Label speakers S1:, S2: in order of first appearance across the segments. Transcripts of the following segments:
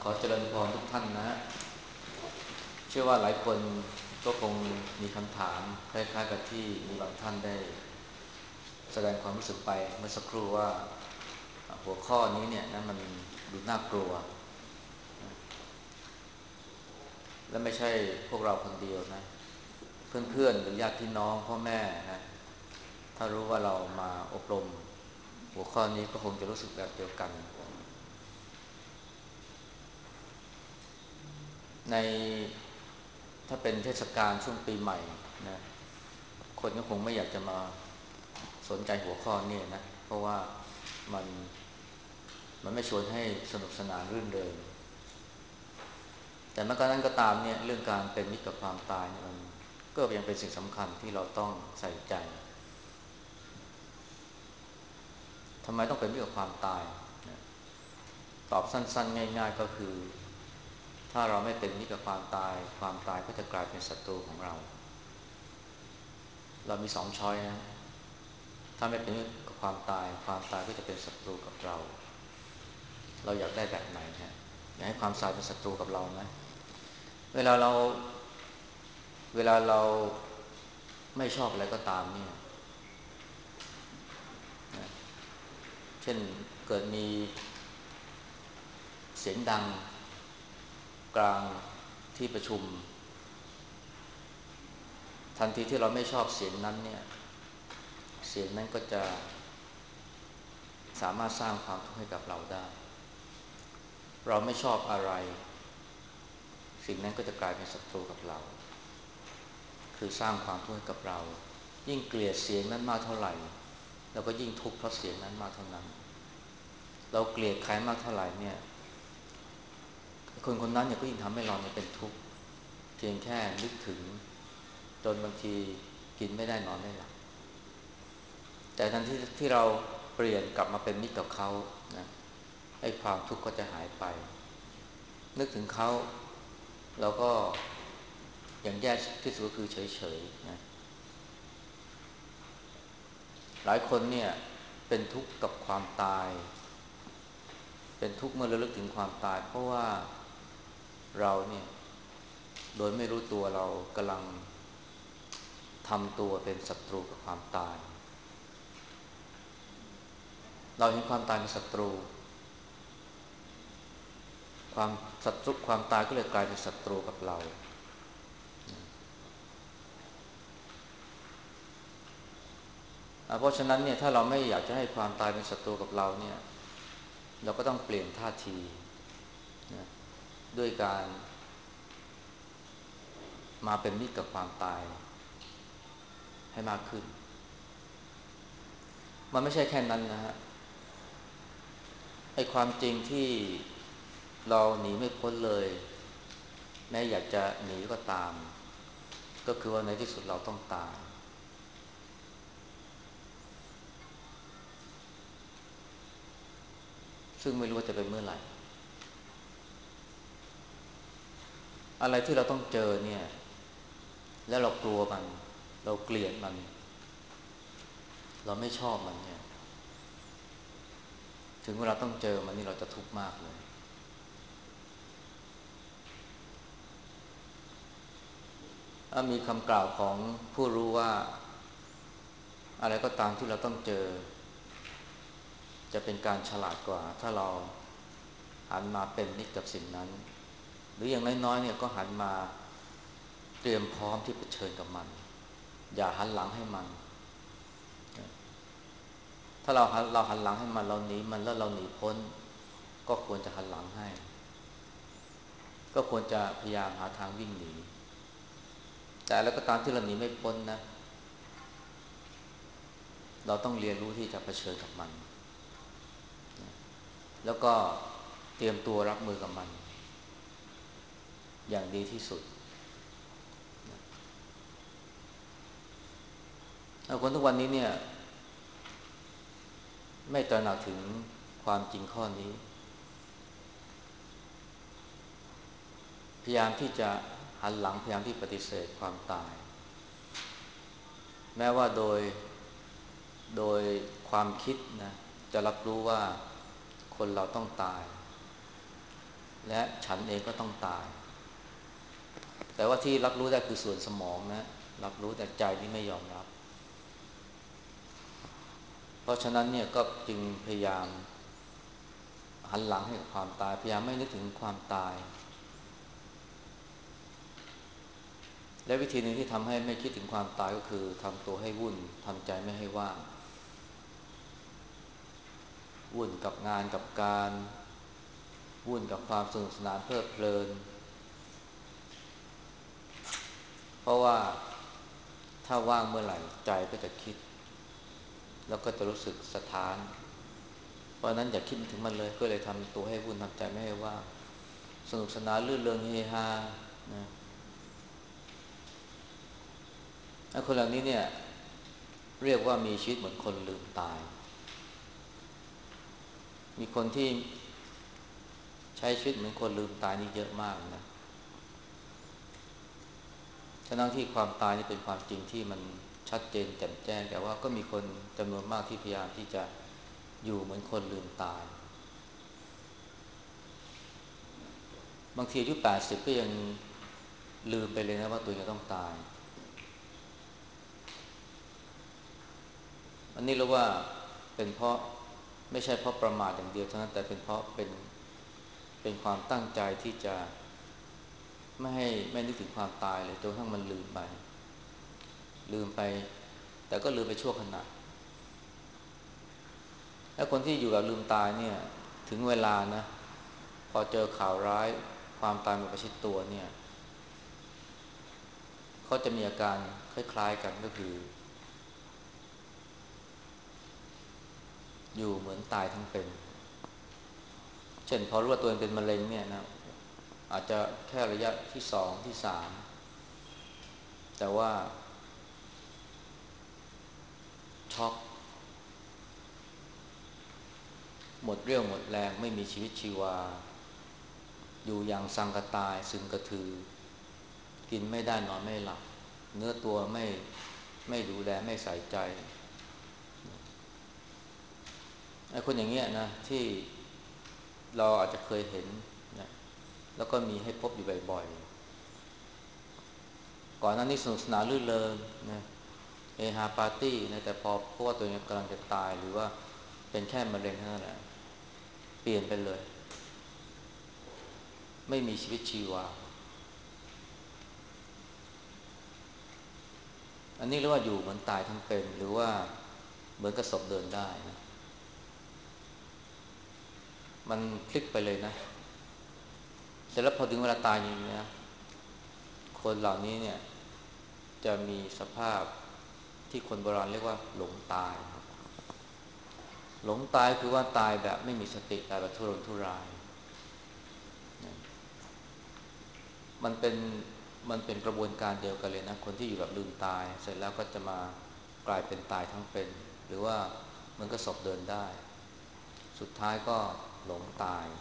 S1: อเจริญพรทุกท่านนะเชื่อว่าหลายคนก็คงมีคำถามคล้ายๆกับที่มีบางท่านได้แสดงความรู้สึกไปเมื่อสักครู่ว่าหัวข้อนี้เนี่ยนะมันดูน่ากลัวและไม่ใช่พวกเราคนเดียวนะเพื่อนๆหรือญาติพี่น้องพ่อแม่นะถ้ารู้ว่าเรามาอบรมหัวข้อนี้ก็คงจะรู้สึกแบบเดียวกันในถ้าเป็นเทศกาลช่วงปีใหม่นะคนก็คงไม่อยากจะมาสนใจหัวข้อนี้นะเพราะว่ามันมันไม่ชวนให้สนุกสนานรื่นเริงแต่เมื่อกระนั้นก็ตามเนี่ยเรื่องการเป็นมิตรกับความตายเนี่ยมันก็ยังเป็นสิ่งสำคัญที่เราต้องใส่ใจทำไมต้องเป็นมิตรกับความตายนะตอบสั้นๆง่ายๆก็คือถ้าเราไม่เป็นมิตรกับความตายความตายก็จะกลายเป็นศัตรูของเราเรามีสองช้อยนะถ้าไม่เป็นมิตรกับความตายความตายก็จะเป็นศัตรูกับเราเราอยากได้แบบไหนฮะอยากให้ความตายเป็นศัตรูกับเราไหมเวลาเราเวลาเราไม่ชอบอะไรก็ตามเนี่ยนะเช่นเกิดมีเสียงดังกลางที่ประชุมทันทีที่เราไม่ชอบเสียงนั้นเนี่ยเสียงนั้นก็จะสามารถสร้างความทุกข์ให้กับเราได้เราไม่ชอบอะไรสิ่งนั้นก็จะกลายเป็นศัตรูกับเราคือสร้างความทุกข์ให้กับเรายิ่งเกลียดเสียงนั้นมากเท่าไหร่เราก็ยิ่งทุกข์เพราะเสียงนั้นมากเท่านั้นเราเกลียดใครมากเท่าไหร่เนี่ยคนคนนั้นเนี่ยก็ยิ่งทำให้เราเนี่ยเป็นทุกข์เพียงแค่นึกถึงจนบางทีกินไม่ได้นอนไม่หลับแต่ทันทีที่เราเปลี่ยนกลับมาเป็นมิตรกับเขานะไอ้ความทุกข์ก็จะหายไปนึกถึงเขาเราก็อย่างแย่ที่สุดก็คือเฉยๆนะหลายคนเนี่ยเป็นทุกข์กับความตายเป็นทุกข์เมื่อระลึกถึงความตายเพราะว่าเราเนี่ยโดยไม่รู้ตัวเรากำลังทำตัวเป็นศัตรูกับความตายเราเห็นความตายเป็นศัตรูความศัตรูความตายก็เลยกลายเป็นศัตรูกับเราเพราะฉะนั้นเนี่ยถ้าเราไม่อยากจะให้ความตายเป็นศัตรูกับเราเนี่ยเราก็ต้องเปลี่ยนท่าทีนะด้วยการมาเป็นมิตรกับความตายให้มากขึ้นมันไม่ใช่แค่นั้นนะฮะไอ้ความจริงที่เราหนีไม่พ้นเลยแม้อยากจะหนีก็ตามก็คือว่าในที่สุดเราต้องตายซึ่งไม่รู้ว่าจะเป็นเมื่อไหร่อะไรที่เราต้องเจอเนี่ยแล้วเรากลัวมันเราเกลียดมันเราไม่ชอบมันเนี่ยถึงเวลาต้องเจอมันนี่เราจะทุกข์มากเลยมีคำกล่าวของผู้รู้ว่าอะไรก็ตามที่เราต้องเจอจะเป็นการฉลาดกว่าถ้าเราหันมาเป็นมิตรกับสิ่งนั้นหรืออย่างน้อยๆเนี่ยก็หันมาเตรียมพร้อมที่จะเผชิญกับมันอย่าหันหลังให้มันถ้าเราหันหลังให้มันเราหนีมันแล้วเราหนีพ้นก็ควรจะหันหลังให้ก็ควรจะพยายามหาทางวิ่งหนีแต่แล้วก็ตามที่เราหนีไม่พ้นนะเราต้องเรียนรู้ที่จะเผชิญกับมันแล้วก็เตรียมตัวรับมือกับมันอย่างดีที่สุดคนทุกวันนี้เนี่ยไม่ตระหนักถึงความจริงข้อนี้พยายามที่จะหันหลังพยายามที่ปฏิเสธความตายแม้ว่าโดยความคิดนะจะรับรู้ว่าคนเราต้องตายและฉันเองก็ต้องตายแต่ว่าที่รับรู้ได้คือส่วนสมองนะรับรู้แต่ใจนี่ไม่ยอมรับเพราะฉะนั้นเนี่ยก็จึงพยายามหันหลังให้กับความตายพยายามไม่นึกถึงความตายและวิธีหนึ่งที่ทำให้ไม่คิดถึงความตายก็คือทำตัวให้วุ่นทำใจไม่ให้ว่างวุ่นกับงานกับการวุ่นกับความสนุกสนานเพลิดเพลินเพราะว่าถ้าว่างเมื่อไหร่ใจก็จะคิดแล้วก็จะรู้สึกสะท้านเพราะนั้นอย่าคิดถึงมันเลยก็เลยทำตัวให้วุ่นทำใจไม่ให้ว่างสนุกสนานลื่นเริงเฮฮานะไอ้คนเหล่านี้เนี่ยเรียกว่ามีชีวิตเหมือนคนลืมตายมีคนที่ใช้ชีวิตเหมือนคนลืมตายนี่เยอะมากนะทั้งที่ความตายนี่เป็นความจริงที่มันชัดเจนแจ่มแจ้งแต่ว่าก็มีคนจำนวนมากที่พยายามที่จะอยู่เหมือนคนลืมตายบางทีอายุ80ก็ยังลืมไปเลยนะว่าตัวเองจะต้องตายอันนี้เราว่าเป็นเพราะไม่ใช่เพราะประมาทอย่างเดียวเท่านั้นแต่เป็นเพราะเป็นความตั้งใจที่จะไม่นึกถึงความตายเลยจนกระทั่งมันลืมไปแต่ก็ลืมไปชั่วขณะแล้วคนที่อยู่แบบลืมตายเนี่ยถึงเวลานะพอเจอข่าวร้ายความตายมาประชิดตัวเนี่ยเขาจะมีอาการคล้ายๆกันก็คืออยู่เหมือนตายทั้งเป็นเช่นพอรู้ว่าตัวเองเป็นมะเร็งเนี่ยนะอาจจะแค่ระยะที่2ที่3แต่ว่าช็อกหมดเรี่ยวหมดแรงไม่มีชีวิตชีวาอยู่อย่างสังกตายซึมกระทือกินไม่ได้นอนไม่หลับเนื้อตัวไม่ดูแลไม่ใส่ใจไอ้คนอย่างเงี้ยนะที่เราอาจจะเคยเห็นนะแล้วก็มีให้พบอยู่บ่อยๆก่อนหน้านี้สนุกสนานรื่นเริงนะเฮฮาปาร์ตี้นะแต่พอเพราะว่าตัวเองกำลังจะตายหรือว่าเป็นแค่มะเร็งเท่านั้นแหละเปลี่ยนไปเลยไม่มีชีวิตชีวาอันนี้เรียกว่าอยู่เหมือนตายทั้งเป็นหรือว่าเหมือนกับศพเดินได้นะมันพลิกไปเลยนะเสร็จแล้วพอถึงเวลาตายจริงๆนะคนเหล่านี้เนี่ยจะมีสภาพที่คนโบราณเรียกว่าหลงตายหลงตายคือว่าตายแบบไม่มีสติตายแบบทุรนทุรายมันเป็นมันเป็นกระบวนการเดียวกันเลยนะคนที่อยู่แบบลืมตายเสร็จแล้วก็จะมากลายเป็นตายทั้งเป็นหรือว่ามันก็ศพเดินได้สุดท้ายก็หลงตาย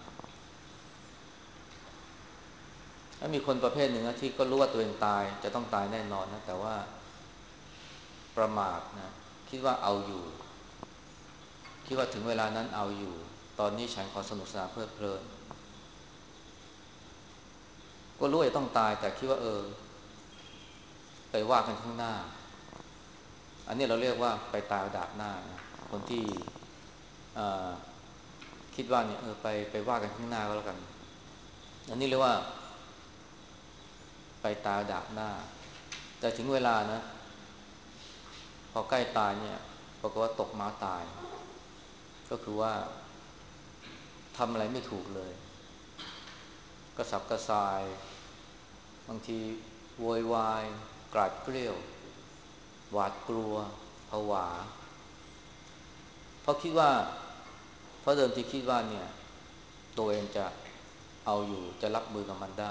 S1: แล้วมีคนประเภทหนึ่งนะที่ก็รู้ว่าตัวเองตายจะต้องตายแน่นอนนะแต่ว่าประมาทนะคิดว่าเอาอยู่คิดว่าถึงเวลานั้นเอาอยู่ตอนนี้ฉันขอสนุกสนานเพลิดเพลินก็รู้ว่าจะต้องตายแต่คิดว่าไปว่ากันข้างหน้าอันนี้เราเรียกว่าไปตายเอาดาบหน้านะคนที่คิดว่าเนี่ยไปว่ากันข้างหน้าก็แล้วกันอันนี้เรียกว่าไปตายเอาดาบหน้าแต่ถึงเวลานะพอใกล้ตายเนี่ยปรากฏว่าตกม้าตายก็คือว่าทำอะไรไม่ถูกเลยกระสับกระส่ายบางทีโวยวายกราดเกรี้ยวหวาดกลัวผวาเพราะคิดว่าเพราะเดิมที่คิดว่าเนี่ยตัวเองจะเอาอยู่จะรับมือกับมันได้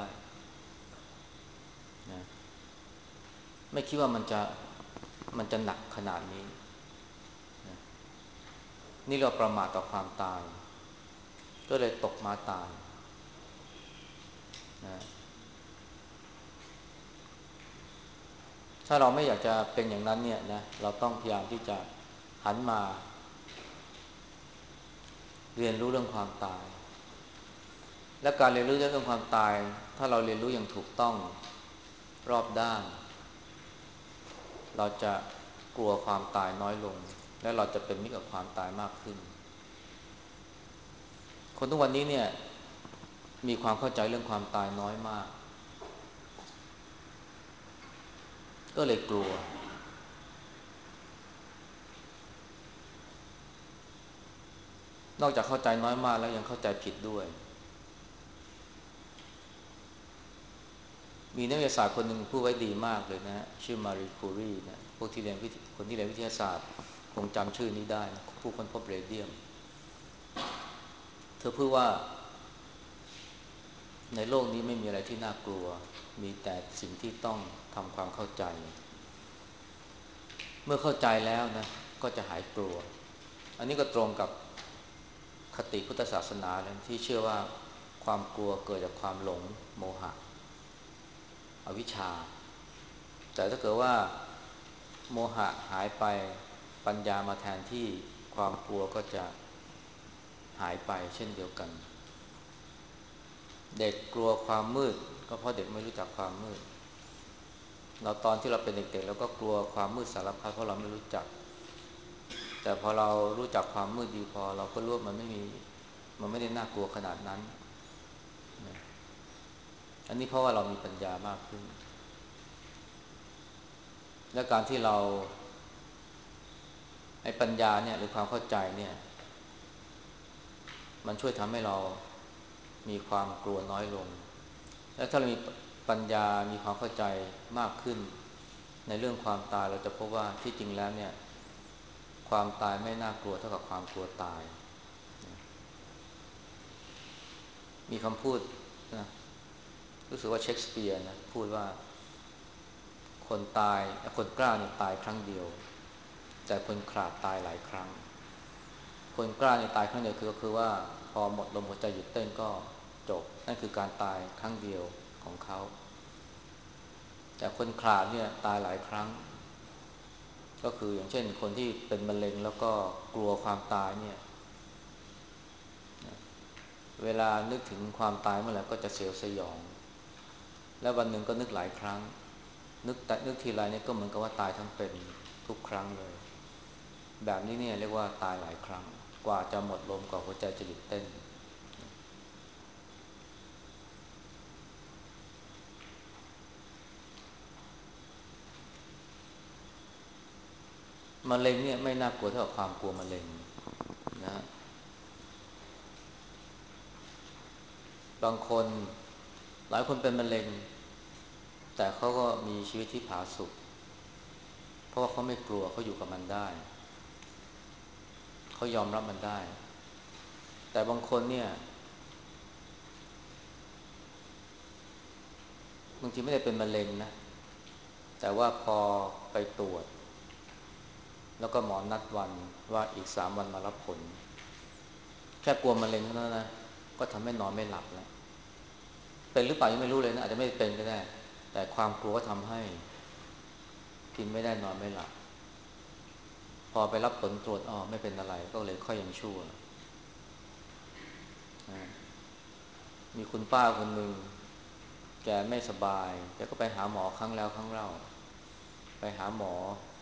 S1: นะไม่คิดว่ามันจะหนักขนาดนี้นะนี่เราประมาทต่อความตายก็เลยตกมาตายนะถ้าเราไม่อยากจะเป็นอย่างนั้นเนี่ยนะเราต้องพยายามที่จะหันมาเรียนรู้เรื่องความตายและการเรียนรู้เรื่องความตายถ้าเราเรียนรู้อย่างถูกต้องรอบด้านเราจะกลัวความตายน้อยลงและเราจะเป็นมิตรกับความตายมากขึ้นคนทุกวันนี้เนี่ยมีความเข้าใจเรื่องความตายน้อยมากก็เลยกลัวนอกจากเข้าใจน้อยมากแล้วยังเข้าใจผิดด้วยมีนักวิทยาศาสตร์คนหนึ่งพูดไว้ดีมากเลยนะชื่อมารีคูรีนะพวกที่เรียนคนที่เรียนวิทยาศาสตร์คงจำชื่อนี้ได้นะผู้ค้นพบเรเดียมเธอพูดว่าในโลกนี้ไม่มีอะไรที่น่ากลัวมีแต่สิ่งที่ต้องทำความเข้าใจเมื่อเข้าใจแล้วนะก็จะหายกลัวอันนี้ก็ตรงกับคติพุทธศาสนาเลยที่เชื่อว่าความกลัวเกิดจากความหลงโมหะอวิชชาแต่ถ้าเกิดว่าโมหะหายไปปัญญามาแทนที่ความกลัวก็จะหายไปเช่นเดียวกันเด็กกลัวความมืดก็เพราะเด็กไม่รู้จักความมืดเราตอนที่เราเป็นเด็กๆเราก็กลัวความมืดสารพัดเพราะเราไม่รู้จักแต่พอเรารู้จักความมืดดีพอเราก็รู้ว่ามันไม่ได้น่ากลัวขนาดนั้นอันนี้เพราะว่าเรามีปัญญามากขึ้นและการที่เราไอ้ปัญญาเนี่ยหรือความเข้าใจเนี่ยมันช่วยทำให้เรามีความกลัวน้อยลงและถ้าเรามีปัญญามีความเข้าใจมากขึ้นในเรื่องความตายเราจะพบว่าที่จริงแล้วเนี่ยความตายไม่น่ากลัวเท่ากับความกลัวตายมีคำพูดนะรู้สึกว่าเชคสเปียร์นะพูดว่าคนตายคนกล้าเนี่ยตายครั้งเดียวแต่คนขลาดตายหลายครั้งคนกล้าเนี่ยตายครั้งเดียวคือว่าพอหมดลมหัวใจหยุดเต้นก็จบนั่นคือการตายครั้งเดียวของเขาแต่คนขลาดเนี่ยตายหลายครั้งก็คืออย่างเช่นคนที่เป็นมะเร็งแล้วก็กลัวความตายเนี่ยเวลานึกถึงความตายเมื่อไหร่ก็จะเสียวสยองและวันหนึ่งก็นึกหลายครั้งนึกทีไรเนี่ยก็เหมือนกับว่าตายทั้งเป็นทุกครั้งเลยแบบนี้เนี่ยเรียกว่าตายหลายครั้งกว่าจะหมดลมกว่าหัวใจจะหยุดเต้นมะเร็งเนี่ยไม่น่ากลัวเท่ากับความกลัวมะเร็งนะบางคนหลายคนเป็นมะเร็งแต่เขาก็มีชีวิตที่ผาสุกเพราะว่าเขาไม่กลัวเขาอยู่กับมันได้เขายอมรับมันได้แต่บางคนเนี่ยบางทีไม่ได้เป็นมะเร็งนะแต่ว่าพอไปตรวจแล้วก็หมอนัดวันว่าอีก3 วันมารับผลแค่กลัวมะเร็งเท่านั้นนะก็ทำให้นอนไม่หลับแล้วเป็นหรือเปล่ายังไม่รู้เลยนะอาจจะไม่เป็นก็ได้แต่ความกลัวก็ทำให้กินไม่ได้นอนไม่หลับพอไปรับผลตรวจไม่เป็นอะไรก็เลยค่อยยังชั่วมีคุณป้าคนหนึ่งแกไม่สบายแกก็ไปหาหมอครั้งแล้วครั้งเล่าไปหาหมอ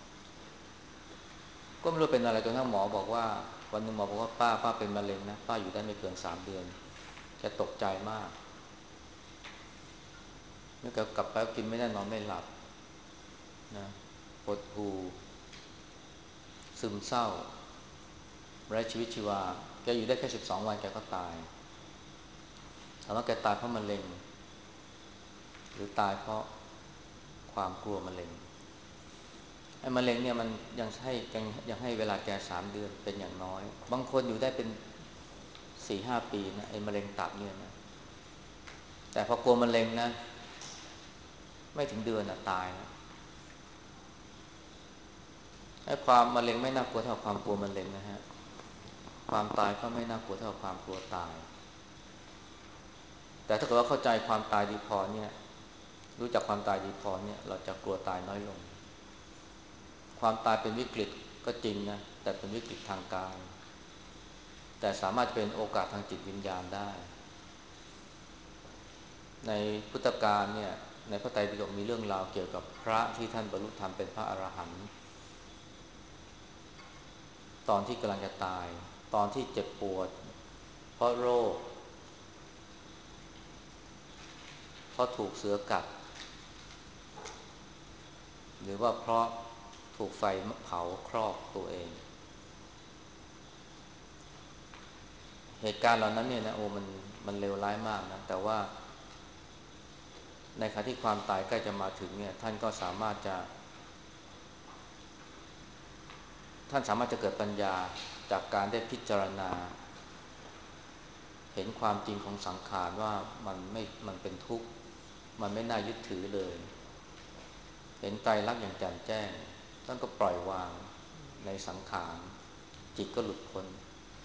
S1: ก็ไม่รู้เป็นอะไรจนทั้งหมอบอกว่าวันหนึ่งหมอบอกว่าป้าเป็นมะเร็งนะป้าอยู่ได้ไม่เกิน3 เดือนแกตกใจมากเมื่อแกกลับไปก็กินไม่ได้นอนไม่หลับนะหดหู่ซึมเศร้าไร้ชีวิตชีวาแกอยู่ได้แค่12 วันแกก็ตายถามว่าแกตายเพราะมะเร็งหรือตายเพราะความกลัวมะเร็งไอ้มะเร็งเนี่ยมันยังให้เวลาแก3 เดือนเป็นอย่างน้อยบางคนอยู่ได้เป็น4-5 ปีนะไอ้มะเร็งตับเนี่ยนะแต่พอกลัวมะเร็งนะไม่ถึงเดือนตายนะไอ้ความมะเร็งไม่น่ากลัวเท่าความกลัวมะเร็งนะฮะความตายก็ไม่น่ากลัวเท่าความกลัวตายแต่ถ้าเกิดว่าเข้าใจความตายดีพอเนี่ยรู้จักความตายดีพอเนี่ยเราจะกลัวตายน้อยลงความตายเป็นวิกฤตก็จริงนะแต่เป็นวิกฤตทางกายแต่สามารถเป็นโอกาสทางจิตวิญญาณได้ในพุทธกาลเนี่ยในพระไตรปิฎกมีเรื่องราวเกี่ยวกับพระที่ท่านบรรลุธรรมเป็นพระอรหันต์ตอนที่กำลังจะตายตอนที่เจ็บปวดเพราะโรคเพราะถูกเสือกัดหรือว่าเพราะถูกไฟเผาคลอกตัวเองเหตุการณ์เหล่านั้นเนี่ยนะโอ้มันเลวร้ายมากนะแต่ว่าในขณะที่ความตายใกล้จะมาถึงเนี่ยท่านสามารถจะเกิดปัญญาจากการได้พิจารณาเห็นความจริงของสังขารว่ามันเป็นทุกข์มันไม่น่ายึดถือเลยเห็นไตรลักษณ์อย่างแจ่มแจ้งท่านก็ปล่อยวางในสังขารจิตก็หลุดพ้น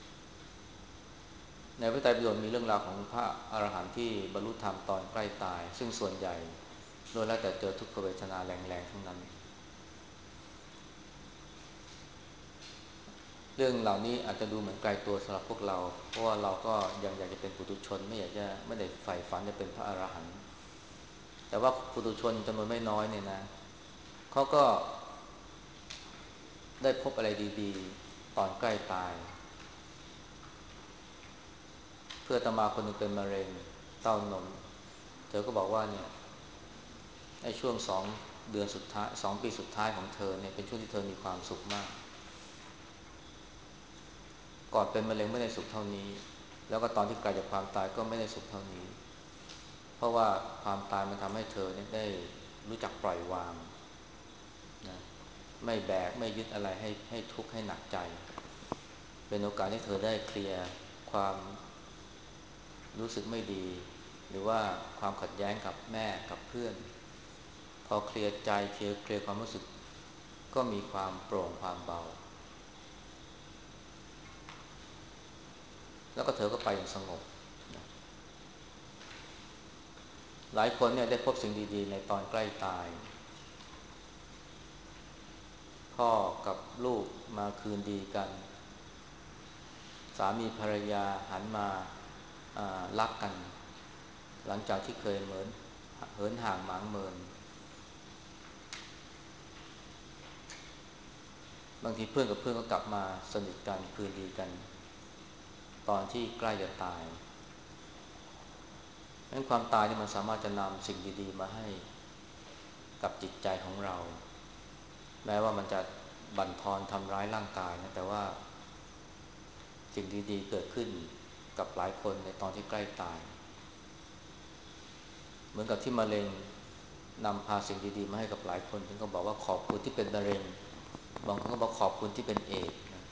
S1: ในพระไตรปิฎกมีเรื่องราวของพระอรหันต์ที่บรรลุธรรมตอนใกล้ตายซึ่งส่วนใหญ่ล้วนแล้วแต่เจอทุกขเวทนาแรงๆทั้งนั้นเรื่องเหล่านี้อาจจะดูเหมือนไกลตัวสำหรับพวกเราเพราะว่าเราก็ยังอยากจะเป็นปุถุชนไม่ได้ใฝ่ฝันจะเป็นพระอรหันต์แต่ว่าปุถุชนจำนวนไม่น้อยเนี่ยนะเขาก็ได้พบอะไรดีๆตอนใกล้ตายเพื่ออาตมาคนหนึงเป็นมะเร็งเต้านมเธอก็บอกว่าเนี่ยในช่วง2 เดือนสุดท้าย2 ปีสุดท้ายของเธอเนี่ยเป็นช่วงที่เธอมีความสุขมากก่อนเป็นมะเร็งไม่ได้สุขเท่านี้แล้วก็ตอนที่ใกล้จากความตายก็ไม่ได้สุขเท่านี้เพราะว่าความตายมันทำให้เธอเนี่ยได้รู้จักปล่อยวางนะไม่แบกไม่ยึดอะไรให้ทุกข์ให้หนักใจเป็นโอกาสให้เธอได้เคลียร์ความรู้สึกไม่ดีหรือว่าความขัดแย้งกับแม่กับเพื่อนพอเคลียร์ใจเคลียร์ความรู้สึกก็มีความโปร่งความเบาแล้วก็เธอก็ไปอย่างสงบนะหลายคนเนี่ยได้พบสิ่งดีๆในตอนใกล้ตายพ่อกับลูกมาคืนดีกันสามีภรรยาหันมารักกันหลังจากที่เคยเหมือนเหินห่างหมางเมินบางทีเพื่อนกับเพื่อนก็กลับมาสนิทกันคืนดีกันตอนที่ใกล้จะตายดังนั้นความตายนี่มันสามารถจะนำสิ่งดีๆมาให้กับจิตใจของเราแม้ว่ามันจะบั่นทอนทำร้ายร่างกายนะแต่ว่าสิ่งดีๆเกิดขึ้นกับหลายคนในตอนที่ใกล้ตายเหมือนกับที่มะเร็งนำพาสิ่งดีๆมาให้กับหลายคนถึงก็บอกว่าขอบคุณที่เป็นมะเร็งบางคนก็บอกขอบคุณที่เป็นเอดส์นะ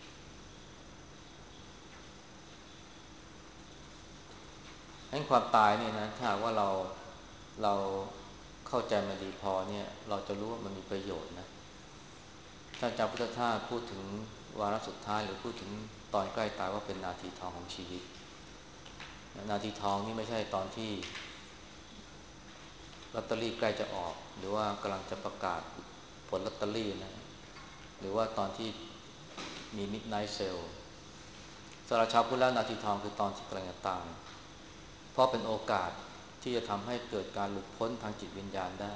S1: งั้นความตายเนี่ยนะถ้าหากว่าเราเข้าใจมันดีพอเนี่ยเราจะรู้ว่ามันมีประโยชน์นะถ้าจำพุทธทาสพูดถึงวาระสุดท้ายหรือพูดถึงตอนใกล้ตายว่าเป็นนาทีทองของชีวิตนาทีทองนี่ไม่ใช่ตอนที่ลอตเตอรี่ใกล้จะออกหรือว่ากำลังจะประกาศผลลอตเตอรี่นะหรือว่าตอนที่มี Midnight Sale สำหรับชาวพุทธแล้วนาทีทองคือตอนที่กำลังจะตายเพราะเป็นโอกาสที่จะทำให้เกิดการหลุดพ้นทางจิตวิญญาณได้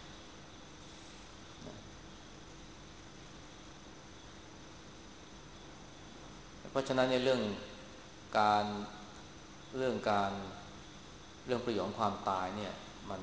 S1: เพราะฉะนั้นในการเรื่องการเรื่องประโยชน์ของความตายเนี่ยมัน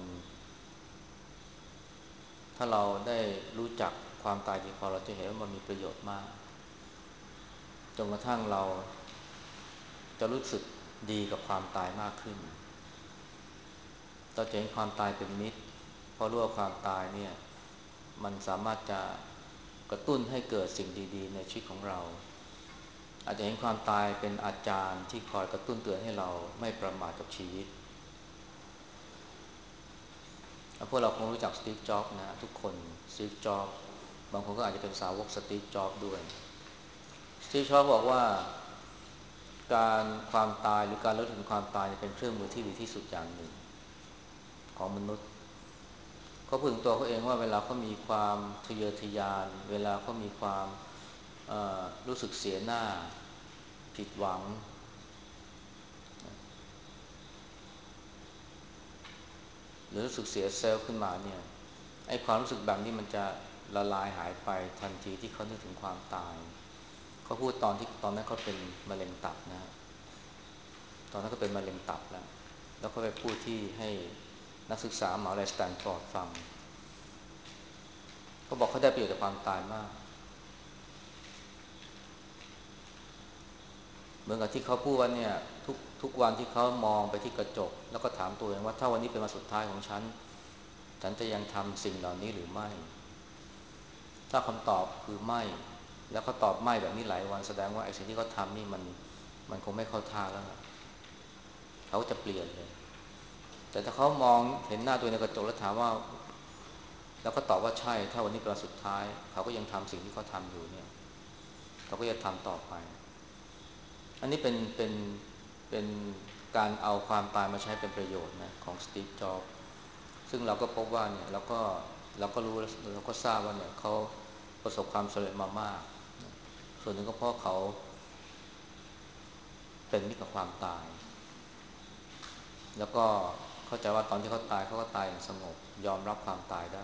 S1: ถ้าเราได้รู้จักความตายดีพอเราจะเห็นว่ามันมีประโยชน์มากจนกระทั่งเราจะรู้สึกดีกับความตายมากขึ้นเราจะเห็นความตายเป็นมิตรเพราะรู้ว่าความตายเนี่ยมันสามารถจะกระตุ้นให้เกิดสิ่งดีๆในชีวิตของเราอาจจะเห็นความตายเป็นอาจารย์ที่คอยกระตุ้นเตือนให้เราไม่ประมาทกับชีวิตพวกเราคงรู้จักสตีฟจ็อบส์นะทุกคนสตีฟจ็อบส์บางคนก็อาจจะเป็นสาวกสตีฟจ็อบส์ด้วยสตีฟจ็อบส์บอกว่าความตายหรือการระลึกถึงความตายเป็นเครื่องมือที่ดีที่สุดอย่างหนึ่งของมนุษย์เขาพูดถึงตัวเขาเองว่าเวลาเขามีความทะเยอทะยานเวลาเขามีความรู้สึกเสียหน้าผิดหวังหรือรู้สึกเสียเซลล์ขึ้นมาเนี่ยไอ้ความรู้สึกแบบนี้มันจะละลายหายไปทันทีที่เขานึกถึงความตายเขาพูดตอนนั้นเขาเป็นมะเร็งตับนะตอนนั้นก็เป็นมะเร็งตับแล้วก็ไปพูดที่ให้นักศึกษามหาวิทยาลัยสแตนฟอร์ดฟังเขาบอกเขาได้ประโยชน์จากความตายมากเหมือนกับที่เขาพูดว่าเนี่ยทุกวันที่เขามองไปที่กระจกแล้วก็ถามตัวเองว่าถ้าวันนี้เป็นวันสุดท้ายของฉันจะยังทำสิ่งเหล่านี้หรือไม่ถ้าคำตอบคือไม่แล้วเขาตอบไม่แบบนี้หลายวันแสดงว่าไอ้สิ่งที่เขาทำนี่มันคงไม่เข้าท่าแล้วเขาจะเปลี่ยนเลยแต่ถ้าเขามองเห็นหน้าตัวเองในกระจกแล้วถามว่าแล้วก็ตอบว่าใช่ถ้าวันนี้เป็นวันสุดท้ายเขาก็ยังทำสิ่งที่เขาทำอยู่เนี่ยเขาก็จะทำต่อไปอันนี้เป็นการเอาความตายมาใช้เป็นประโยชน์นะของสตีฟจ็อบส์ซึ่งเราก็พบว่าเนี่ยเราก็รู้เราก็ทราบว่าเนี่ยเขาประสบความสำเร็จมามากส่วนหนึ่งก็เพราะเขาเป็นมิตรกับความตายแล้วก็เข้าใจว่าตอนที่เขาตายเขาก็ตายอย่างสงบยอมรับความตายได้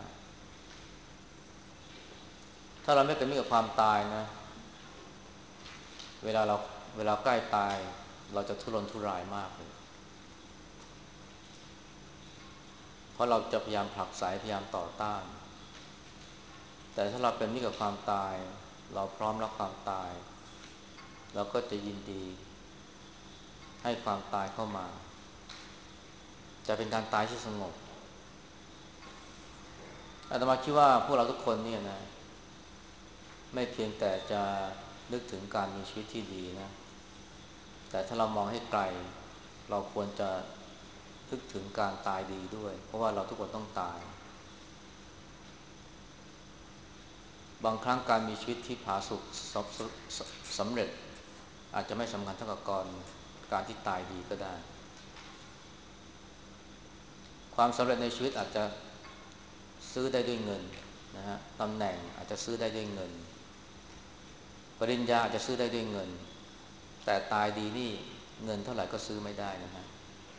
S1: ถ้าเราไม่เป็นมิตรกับความตายนะเวลาเราเวลาใกล้ตายเราจะทุรนทุรายมากเลยเพราะเราจะพยายามผลักไสพยายามต่อต้านแต่ถ้าเราเป็นมิตรกับความตายเราพร้อมรับความตายเราก็จะยินดีให้ความตายเข้ามาจะเป็นการตายที่สงบอาตมาคิดว่าพวกเราทุกคนเนี่ยนะไม่เพียงแต่จะนึกถึงการมีชีวิตที่ดีนะแต่ถ้าเรามองให้ไกลเราควรจะนึกถึงการตายดีด้วยเพราะว่าเราทุกคนต้องตายบางครั้งการมีชีวิตที่ผาสุกสำเร็จอาจจะไม่สำคัญเท่ากับการที่ตายดีก็ได้ความสำเร็จในชีวิตอาจจะซื้อได้ด้วยเงินนะฮะตำแหน่งอาจจะซื้อได้ด้วยเงินปริญญาอาจจะซื้อได้ด้วยเงินแต่ตายดีนี่เงินเท่าไหร่ก็ซื้อไม่ได้นะฮะ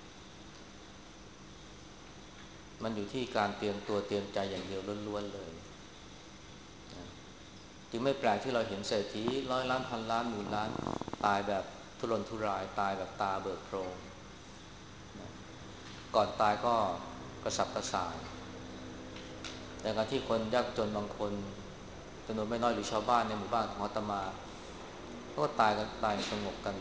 S1: มันอยู่ที่การเตรียมตัวเตรียมใจอย่างเดียวล้วนๆเลยนะจึงไม่แปลกที่เราเห็นเศรษฐีร้อยล้านพันล้านหมื่นล้านตายแบบทุรนทุรายตายแบบตาเบิกโพรงนะก่อนตายก็กระสับกระส่ายแต่การที่คนยากจนบางคนจำนวนไม่น้อยหรือชาวบ้านในหมู่บ้านของอาตมาก็ตายกันตายสงบกัน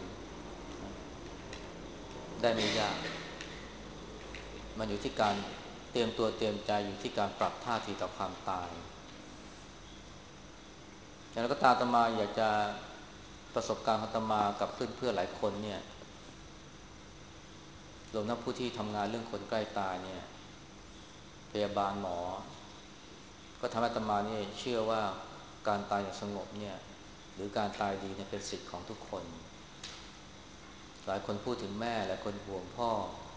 S1: ได้ไม่ยากมันอยู่ที่การเตรียมตัวเตรียมใจอยู่ที่การปรับท่าทีต่อความตายอย่างไรก็ตามอาตมาอยากจะประสบการณ์ของอาตมากับเพื่อนๆหลายคนเนี่ยรวมทั้งผู้ที่ทำงานเรื่องคนใกล้ตายเนี่ยพยาบาลหมอก็ทำให้อาตมาเนี่ยเชื่อว่าการตายอย่างสงบเนี่ยหรือการตายดีเนี่ยเป็นสิทธิ์ของทุกคนหลายคนพูดถึงแม่หลายคนห่วงพ่อ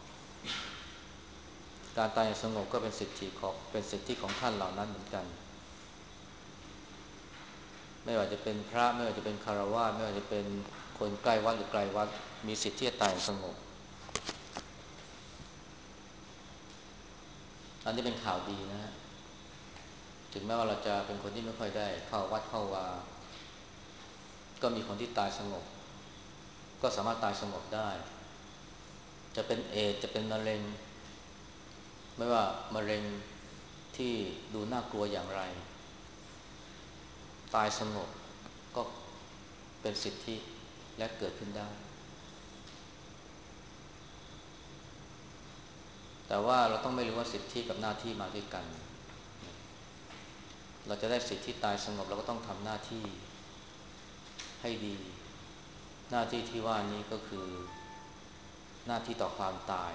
S1: การตายอย่างสงบก็เป็นสิทธิของท่านเหล่านั้นเหมือนกันไม่ว่าจะเป็นพระไม่ว่าจะเป็นฆราวาสไม่ว่าจะเป็นคนใกล้วัดหรือไกลวัดมีสิทธิ์ที่จะตายอย่างสงบอันนี้เป็นข่าวดีนะฮะถึงแม้ว่าเราจะเป็นคนที่ไม่ค่อยได้เข้าวัดเข้าวาก็มีคนที่ตายสงบก็สามารถตายสงบได้จะเป็นเอดส์จะเป็นมะเร็งไม่ว่ามะเร็งที่ดูน่ากลัวอย่างไรตายสงบก็เป็นสิทธิและเกิดขึ้นได้แต่ว่าเราต้องไม่รู้ว่าสิทธิกับหน้าที่มาด้วยกันเราจะได้สิทธิตายสงบเราก็ต้องทำหน้าที่ให้ดีหน้าที่ที่ว่านี้ก็คือหน้าที่ต่อความตาย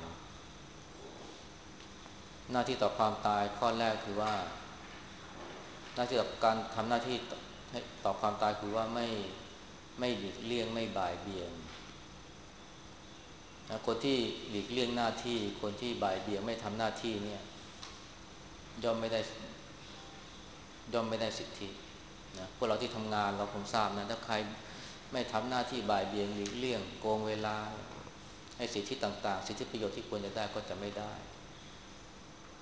S1: หน้าที่ต่อความตายข้อแรกคือว่าหน้าที่ต่อการทำหน้าที่ต่อความตายคือว่าไม่หลีกเลี่ยงไม่บ่ายเบี่ยงนะคนที่หลีกเลี่ยงหน้าที่คนที่บ่ายเบี่ยงไม่ทำหน้าที่เนี่ยย่อมไม่ได้ย่อมไม่ได้สิทธินะพวกเราที่ทำงานเราคงทราบนะถ้าใครไม่ทำหน้าที่บ่ายเบี่ยงหลีกเลี่ยงโกงเวลาให้สิทธิต่างๆสิทธิประโยชน์ที่ควรจะได้ก็จะไม่ได้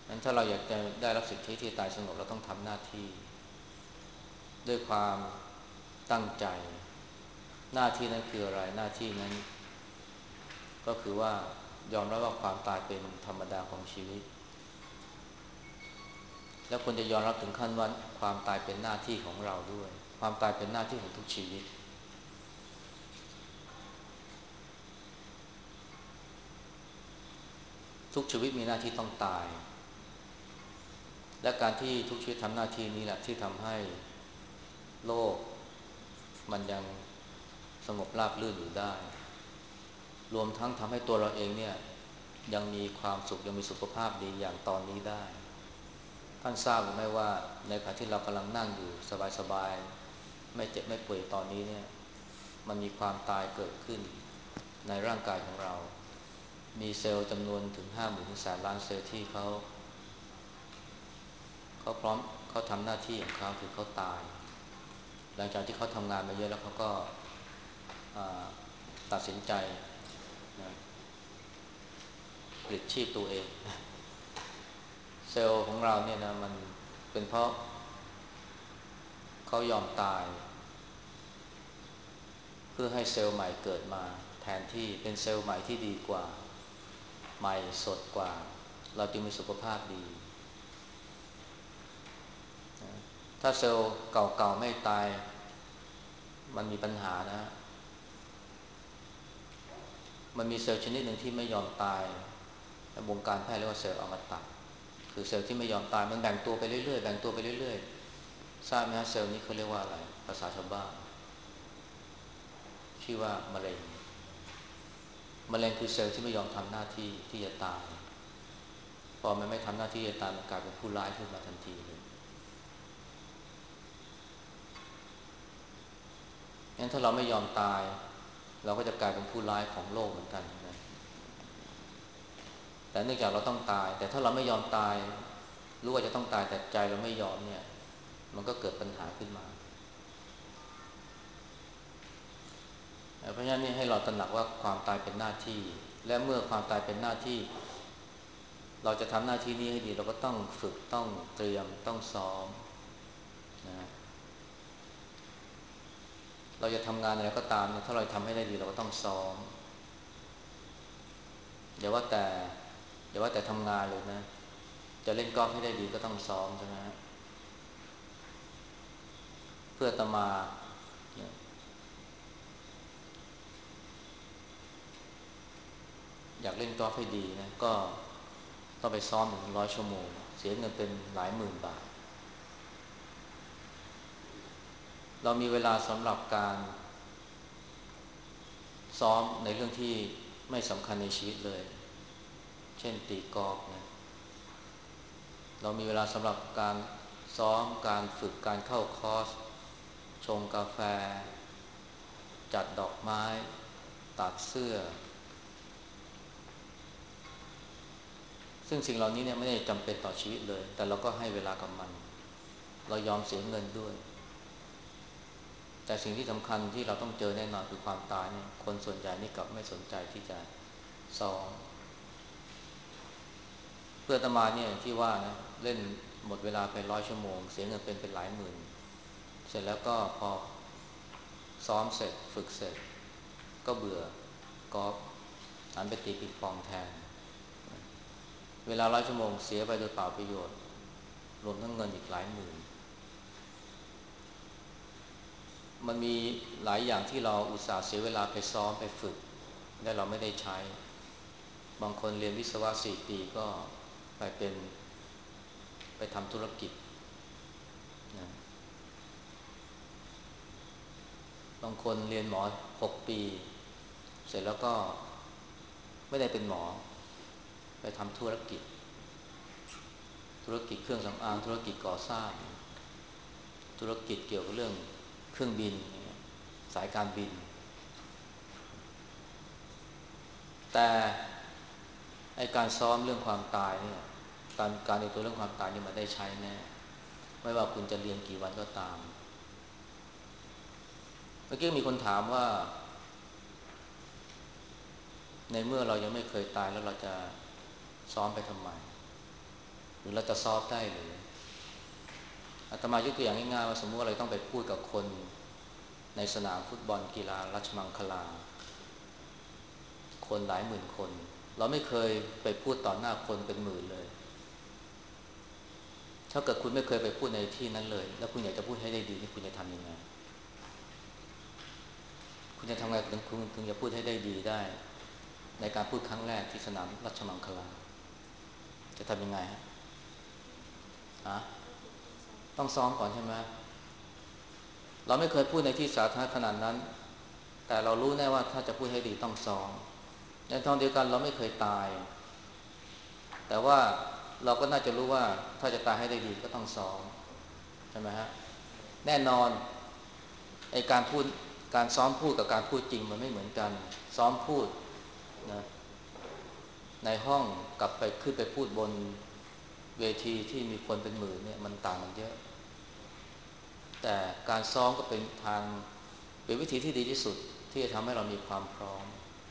S1: งั้นถ้าเราอยากจะได้รับสิทธิที่ตายสงบเราต้องทำหน้าที่ด้วยความตั้งใจหน้าที่นั้นคืออะไรหน้าที่นั้นก็คือว่ายอมรับว่าความตายเป็นธรรมดาของชีวิตแล้วควรจะยอมรับถึงขั้นว่าความตายเป็นหน้าที่ของเราด้วยความตายเป็นหน้าที่ของทุกชีวิตทุกชีวิตมีหน้าที่ต้องตายและการที่ทุกชีวิตทำหน้าที่นี้แหละที่ทำให้โลกมันยังสงบราบรื่นอยู่ได้รวมทั้งทำให้ตัวเราเองเนี่ยยังมีความสุขยังมีสุขภาพดีอย่างตอนนี้ได้ท่านทราบหรือไม่ว่าในขณะที่เรากำลังนั่งอยู่สบายๆไม่เจ็บไม่ป่วยตอนนี้เนี่ยมันมีความตายเกิดขึ้นในร่างกายของเรามีเซลล์จำนวนถึง50,000 ถึง 100,000 ล้านเซลล์ที่เขาพร้อมเขาทำหน้าที่ของเขาคือเขาตายหลังจากที่เขาทำงานมาเยอะแล้วเขาก็ตัดสินใจนะปลิดชีพตัวเองเซลล์ของเราเนี่ยนะมันเป็นเพราะเขายอมตายเพื่อให้เซลล์ใหม่เกิดมาแทนที่เป็นเซลล์ใหม่ที่ดีกว่าใหม่สดกว่าเราจึงมีสุขภาพดีถ้าเซลล์เก่าๆไม่ตายมันมีปัญหานะมันมีเซลล์ชนิดหนึ่งที่ไม่ยอมตายในวงการแพทย์เรียกว่าเซลล์อมตะคือเซลล์ที่ไม่ยอมตายมันแบ่งตัวไปเรื่อยๆแบ่งตัวไปเรื่อยๆทราบไหมฮะเซลล์นี้เขาเรียกว่าอะไรภาษาชาวบ้านชื่อว่ามะเร็งคือเซลล์ที่ไม่ยอมทำหน้าที่ที่จะตายพอมันไม่ทำหน้าที่จะตายมันกลายเป็นผู้ร้ายขึ้นมาทันทีเลยงั้นถ้าเราไม่ยอมตายเราก็จะกลายเป็นผู้ร้ายของโลกเหมือนกันนะแต่เนื่องจากเราต้องตายแต่ถ้าเราไม่ยอมตายรู้ว่าจะต้องตายแต่ใจเราไม่ยอมเนี่ยมันก็เกิดปัญหาขึ้นมาเพราะฉะนั้นนี่ให้เราตระหนักว่าความตายเป็นหน้าที่และเมื่อความตายเป็นหน้าที่เราจะทำหน้าที่นี้ให้ดีเราก็ต้องฝึกต้องเตรียมต้องซ้อมนะเราจะทำงานอะไรก็ตามเนี่ยถ้าเราทำให้ได้ดีเราก็ต้องซ้อมอย่าว่าแต่ทำงานเลยนะจะเล่นกอล์ฟให้ได้ดีก็ต้องซ้อมใช่ไหมเพื่ออาตมาเนี่ยอยากเล่นกอล์ฟให้ดีนะก็ต้องไปซ้อมถึง100 ชั่วโมงเสียเงินเป็นหลายหมื่นบาทเรามีเวลาสำหรับการซ้อมในเรื่องที่ไม่สำคัญในชีวิตเลยเช่นตีกอล์ฟนะเรามีเวลาสำหรับการซ้อมการฝึกการเข้าคอร์สชงกาแฟจัดดอกไม้ตัดเสื้อซึ่งสิ่งเหล่านี้เนี่ยไม่ได้จำเป็นต่อชีวิตเลยแต่เราก็ให้เวลากับมันเรายอมเสียเงินด้วยแต่สิ่งที่สำคัญที่เราต้องเจอแน่นอนคือความตายเนี่ยคนส่วนใหญ่นี่กลับไม่สนใจที่จะซ้อมเพื่อนอาตมาเนี่ยที่ว่านะเล่นหมดเวลาไป100 ชั่วโมงเสียเงินเป็นหลายหมื่นเสร็จแล้วก็พอซ้อมเสร็จฝึกเสร็จก็เบื่อกอล์ฟหันไปตีปิงปองแทนเวลา100 ชั่วโมงเสียไปโดยเปล่าประโยชน์รวมทั้งเงินอีกหลายหมื่นมันมีหลายอย่างที่เราอุตส่าห์เสียเวลาไปซ้อมไปฝึกและเราไม่ได้ใช้บางคนเรียนวิศวะ4 ปีก็ไปเป็นไปทำธุรกิจนะบางคนเรียนหมอ6 ปีเสร็จแล้วก็ไม่ได้เป็นหมอไปทำธุรกิจเครื่องสำอางธุรกิจก่อสร้างธุรกิจเกี่ยวกับเรื่องเครื่องบินสายการบินแต่ไอการซ้อมเรื่องความตายเนี่ยการในตัวเรื่องความตายนี่มันได้ใช้แน่ไม่ว่าคุณจะเรียนกี่วันก็ตามเมื่อกี้มีคนถามว่าในเมื่อเรายังไม่เคยตายแล้วเราจะซ้อมไปทำไมหรือเราจะซอฟได้หรืออาตมายกตัวอย่างง่ายๆว่าสมมติว่าเราต้องไปพูดกับคนในสนามฟุตบอลกีฬาราชมังคลาคนหลายหมื่นคนเราไม่เคยไปพูดต่อหน้าคนเป็นหมื่นเลยถ้าเกิดคุณไม่เคยไปพูดในที่นั้นเลยแล้วคุณอยากจะพูดให้ได้ดีนี่คุณจะทำยังไงคุณจะทำไงถึงจะพูดให้ได้ดีได้ในการพูดครั้งแรกที่สนามราชมังคลาจะทำยังไงฮะต้องซ้อมก่อนใช่ไหมเราไม่เคยพูดในที่สาธารณะขนาดนั้นแต่เรารู้แน่ว่าถ้าจะพูดให้ดีต้องซ้อมในทางเดียวกันเราไม่เคยตายแต่ว่าเราก็น่าจะรู้ว่าถ้าจะตายให้ได้ดีก็ต้องซ้อมใช่ไหมฮะแน่นอนไอ้การพูดการซ้อมพูดกับการพูดจริงมันไม่เหมือนกันซ้อมพูดนะในห้องกับไปขึ้นไปพูดบนเวทีที่มีคนเป็นหมื่นเนี่ยมันต่างกันเยอะแต่การซ้อมก็เป็นทางเป็นวิธีที่ดีที่สุดที่จะทำให้เรามีความพร้อม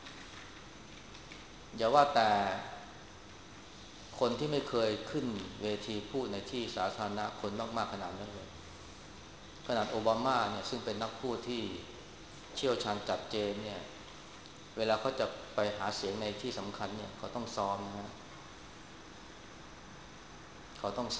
S1: อย่าว่าแต่คนที่ไม่เคยขึ้นเวทีพูดในที่สาธารณะคนมากๆขนาดนั้นเลยขนาดโอบามาเนี่ยซึ่งเป็นนักพูดที่เชี่ยวชาญจัดเจนเนี่ยเวลาเขาจะไปหาเสียงในที่สำคัญเนี่ยเขาต้องซ้อมนะฮะเขาต้อง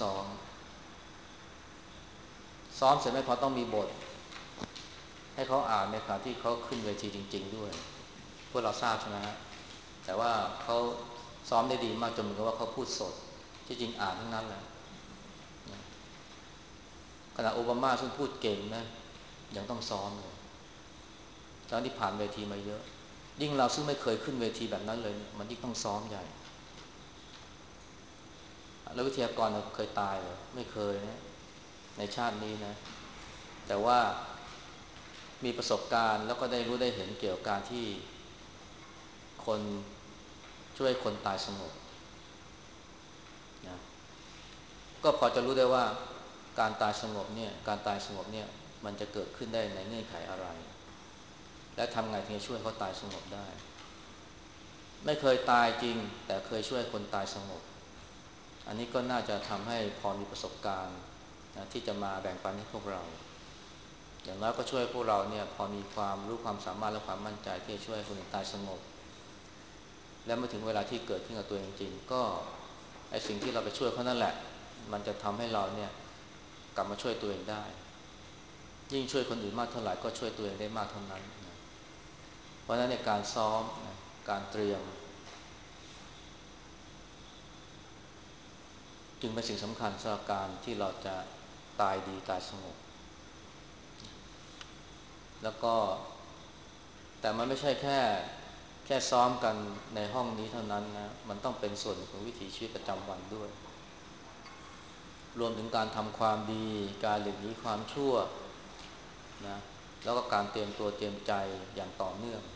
S1: ซ้อมเสร็จไม่พอต้องมีบทให้เขาอ่านในขณะที่เขาขึ้นเวทีจริงๆด้วยพวกเราทราบใช่ไหมฮะแต่ว่าเขาซ้อมได้ดีมากจนเหมือนกับว่าเขาพูดสดที่จริงอ่านทั้งนั้นแหละขณะโอบามาซึ่งพูดเก่งนะยังต้องซ้อมเลยทั้งที่ผ่านเวทีมาเยอะยิ่งเราซึ่งไม่เคยขึ้นเวทีแบบนั้นเลยมันยิ่งต้องซ้อมใหญ่แล้ววิทยากรเคยตายเหรอไม่เคยนะในชาตินี้นะแต่ว่ามีประสบการณ์แล้วก็ได้รู้ได้เห็นเกี่ยวกับการที่คนช่วยคนตายสงบนะก็พอจะรู้ได้ว่าการตายสงบเนี่ยการตายสงบเนี่ยมันจะเกิดขึ้นได้ในเงื่อนไขอะไรและทำไงถึงจะช่วยเขาตายสงบได้ไม่เคยตายจริงแต่เคยช่วยคนตายสงบอันนี้ก็น่าจะทำให้พอมีประสบการณ์นะที่จะมาแบ่งปันให้พวกเราอย่างน้อยก็ช่วยพวกเราเนี่ยพอมีความรู้ความสามารถและความมั่นใจที่จะช่วยคนอื่นตายสงบและเมื่อถึงเวลาที่เกิดขึ้นกับตัวเองจริงก็ไอ้สิ่งที่เราไปช่วยเขานั่นแหละมันจะทำให้เราเนี่ยกลับมาช่วยตัวเองได้ยิ่งช่วยคนอื่นมากเท่าไหร่ก็ช่วยตัวเองได้มากเท่านั้นนะเพราะฉะนั้นในการซ้อมนะการเตรียมจึงเป็นสิ่งสำคัญสำหรับการที่เราจะตายดีตายสงบแล้วก็แต่มันไม่ใช่แค่ซ้อมกันในห้องนี้เท่านั้นนะมันต้องเป็นส่วนของวิถีชีวิตประจำวันด้วยรวมถึงการทำความดีการหลีกหนีความชั่วนะแล้วก็การเตรียมตัวเตรียมใจอย่างต่อเนื่อง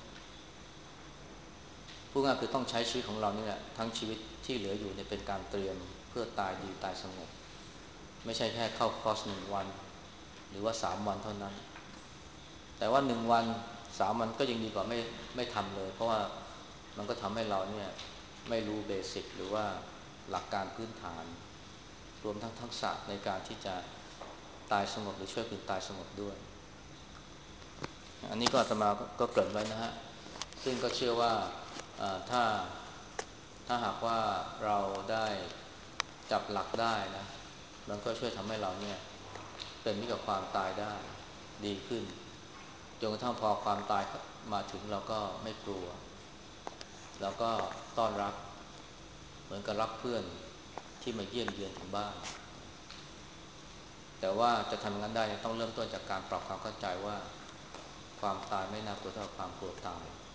S1: พูดง่ายคือต้องใช้ชีวิตของเรานี่แหละทั้งชีวิตที่เหลืออยู่เนี่ยเป็นการเตรียมเพื่อตายดีตายสงบไม่ใช่แค่เข้าคอร์ส1 วันหรือว่า3 วันเท่านั้นแต่ว่า1 วัน3 วันก็ยังดีกว่าไม่ทำเลยเพราะว่ามันก็ทำให้เราเนี่ยไม่รู้เบสิกหรือว่าหลักการพื้นฐานรวมทั้งทักษะในการที่จะตายสงบหรือช่วยคนตายสงบด้วยอันนี้ก็อาตมาก็เกริ่นไว้นะฮะซึ่งก็เชื่อว่าถ้าหากว่าเราได้จับหลักได้นะมันก็ช่วยทำให้เราเนี่ยเป็นมิตรกับความตายได้ดีขึ้นจนกระทั่งพอความตายมาถึงเราก็ไม่กลัวเราก็ต้อนรับเหมือนกับรับเพื่อนที่มาเยี่ยมเยือนถึงบ้านแต่ว่าจะทำงั้นได้ต้องเริ่มต้นจากการปรับความเข้าใจว่าความตายไม่น่ากลัวเท่าความกลัวตาย